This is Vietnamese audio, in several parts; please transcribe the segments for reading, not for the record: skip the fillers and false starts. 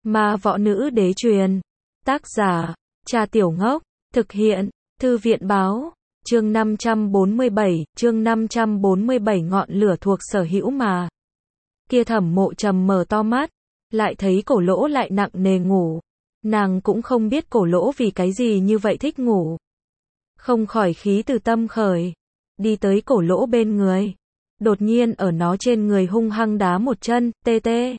Ma Võ Nữ Đế truyền. Tác giả, Trà Tiểu Ngốc. Thực hiện, Thư viện Báo. Chương 547, ngọn lửa thuộc sở hữu mà. Kia Thẩm Mộ Trầm mở to mắt, lại thấy Cổ Lỗ lại nặng nề ngủ. Nàng cũng không biết Cổ Lỗ vì cái gì như vậy thích ngủ. Không khỏi khí từ tâm khởi, đi tới Cổ Lỗ bên người. Đột nhiên ở nó trên người hung hăng đá một chân, tê tê.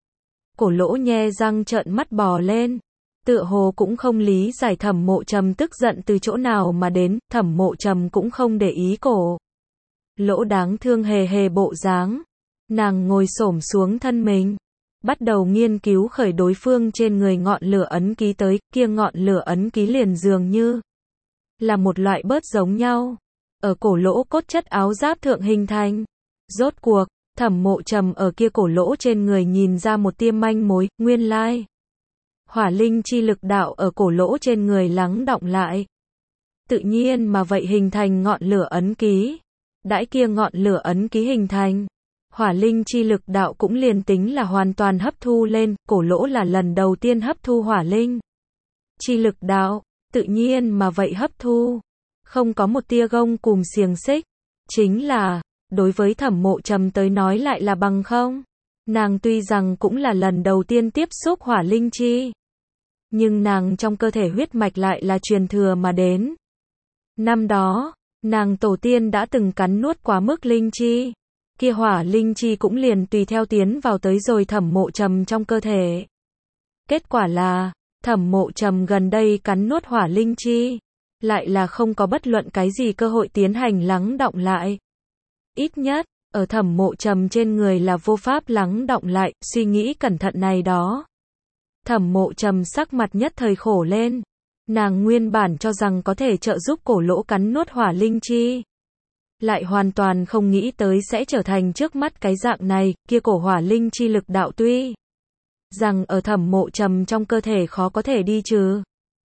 Cổ Lỗ nhe răng trợn mắt bò lên. Tựa hồ cũng không lý giải Thẩm Mộ Trầm tức giận từ chỗ nào mà đến, Thẩm Mộ Trầm cũng không để ý Cổ Lỗ đáng thương hề hề bộ dáng. Nàng ngồi xổm xuống thân mình, bắt đầu nghiên cứu khởi đối phương trên người ngọn lửa ấn ký tới, kia ngọn lửa ấn ký liền dường như là một loại bớt giống nhau, ở Cổ Lỗ cốt chất áo giáp thượng hình thành. Rốt cuộc, Thẩm Mộ Trầm ở kia Cổ Lỗ trên người nhìn ra một tia manh mối, nguyên lai hỏa linh chi lực đạo ở Cổ Lỗ trên người lắng đọng lại. Tự nhiên mà vậy hình thành ngọn lửa ấn ký. Đãi kia ngọn lửa ấn ký hình thành, hỏa linh chi lực đạo cũng liền tính là hoàn toàn hấp thu lên, Cổ Lỗ là lần đầu tiên hấp thu hỏa linh chi lực đạo, tự nhiên mà vậy hấp thu, không có một tia gông cùm xiềng xích, chính là, đối với Thẩm Mộ Trầm tới nói lại là bằng không. Nàng tuy rằng cũng là lần đầu tiên tiếp xúc hỏa linh chi, nhưng nàng trong cơ thể huyết mạch lại là truyền thừa mà đến. Năm đó, nàng tổ tiên đã từng cắn nuốt quá mức linh chi, kia hỏa linh chi cũng liền tùy theo tiến vào tới rồi Thẩm Mộ Trầm trong cơ thể. Kết quả là, Thẩm Mộ Trầm gần đây cắn nuốt hỏa linh chi, lại là không có bất luận cái gì cơ hội tiến hành lắng đọng lại. Ít nhất, ở Thẩm Mộ Trầm trên người là vô pháp lắng đọng lại, suy nghĩ cẩn thận này đó. Thẩm Mộ Trầm sắc mặt nhất thời khổ lên. Nàng nguyên bản cho rằng có thể trợ giúp Cổ Lỗ cắn nuốt hỏa linh chi, lại hoàn toàn không nghĩ tới sẽ trở thành trước mắt cái dạng này, kia cổ hỏa linh chi lực đạo tuy rằng ở Thẩm Mộ Trầm trong cơ thể khó có thể đi trừ,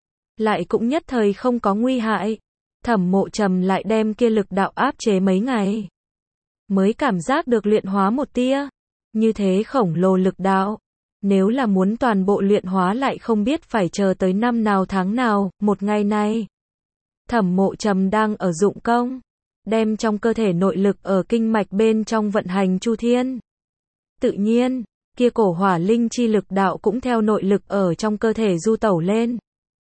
lại cũng nhất thời không có nguy hại. Thẩm Mộ Trầm lại đem kia lực đạo áp chế mấy ngày, mới cảm giác được luyện hóa một tia. Như thế khổng lồ lực đạo, nếu là muốn toàn bộ luyện hóa lại không biết phải chờ tới năm nào tháng nào. Một ngày này, Thẩm Mộ Trầm đang ở dụng công, đem trong cơ thể nội lực ở kinh mạch bên trong vận hành chu thiên. Tự nhiên, kia cổ hỏa linh chi lực đạo cũng theo nội lực ở trong cơ thể du tẩu lên.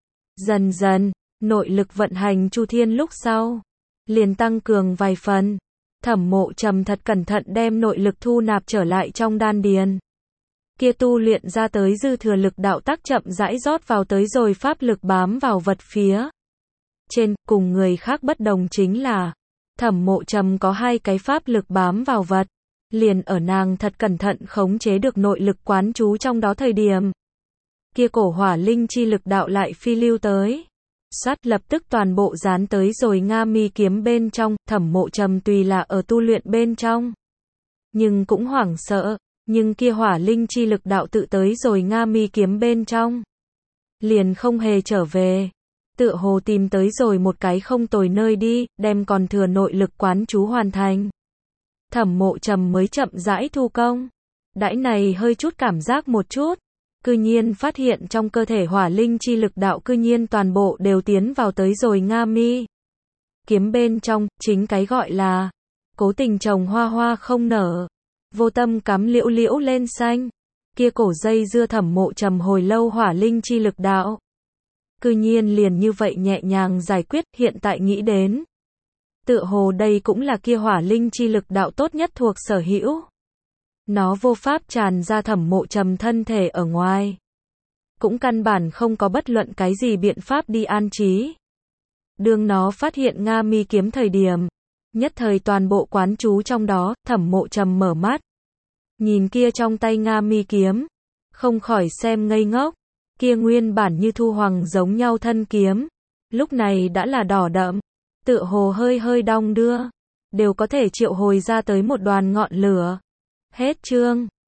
Dần dần, nội lực vận hành chu thiên lúc sau, liền tăng cường vài phần. Thẩm Mộ Trầm thật cẩn thận đem nội lực thu nạp trở lại trong đan điền. Kia tu luyện ra tới dư thừa lực đạo tác chậm rãi rót vào tới rồi pháp lực bám vào vật phía trên, cùng người khác bất đồng chính là, Thẩm Mộ Trầm có hai cái pháp lực bám vào vật, liền ở nàng thật cẩn thận khống chế được nội lực quán trú trong đó thời điểm. Kia cổ hỏa linh chi lực đạo lại phi lưu tới. Sát lập tức toàn bộ dán tới rồi Nga Mi kiếm bên trong. Thẩm Mộ Trầm tùy là ở tu luyện bên trong, nhưng cũng hoảng sợ, nhưng kia hỏa linh chi lực đạo tự tới rồi Nga Mi kiếm bên trong, liền không hề trở về, tựa hồ tìm tới rồi một cái không tồi nơi đi, đem còn thừa nội lực quán trú hoàn thành. Thẩm Mộ Trầm mới chậm rãi thu công. Đãi này hơi chút cảm giác một chút, cư nhiên phát hiện trong cơ thể hỏa linh chi lực đạo cư nhiên toàn bộ đều tiến vào tới rồi Nga Mi kiếm bên trong, chính cái gọi là cố tình trồng hoa hoa không nở, vô tâm cắm liễu liễu lên xanh. Kia cổ dây dưa Thẩm Mộ Trầm hồi lâu hỏa linh chi lực đạo, cư nhiên liền như vậy nhẹ nhàng giải quyết. Hiện tại nghĩ đến, tựa hồ đây cũng là kia hỏa linh chi lực đạo tốt nhất thuộc sở hữu. Nó vô pháp tràn ra Thẩm Mộ Trầm thân thể ở ngoài, cũng căn bản không có bất luận cái gì biện pháp đi an trí. Đương nó phát hiện Nga Mi kiếm thời điểm, nhất thời toàn bộ quán trú trong đó. Thẩm Mộ Trầm mở mắt, nhìn kia trong tay Nga Mi kiếm, không khỏi xem ngây ngốc. Kia nguyên bản như thu hoàng giống nhau thân kiếm, lúc này đã là đỏ đậm, tựa hồ hơi hơi đong đưa, đều có thể triệu hồi ra tới một đoàn ngọn lửa. Hết chương.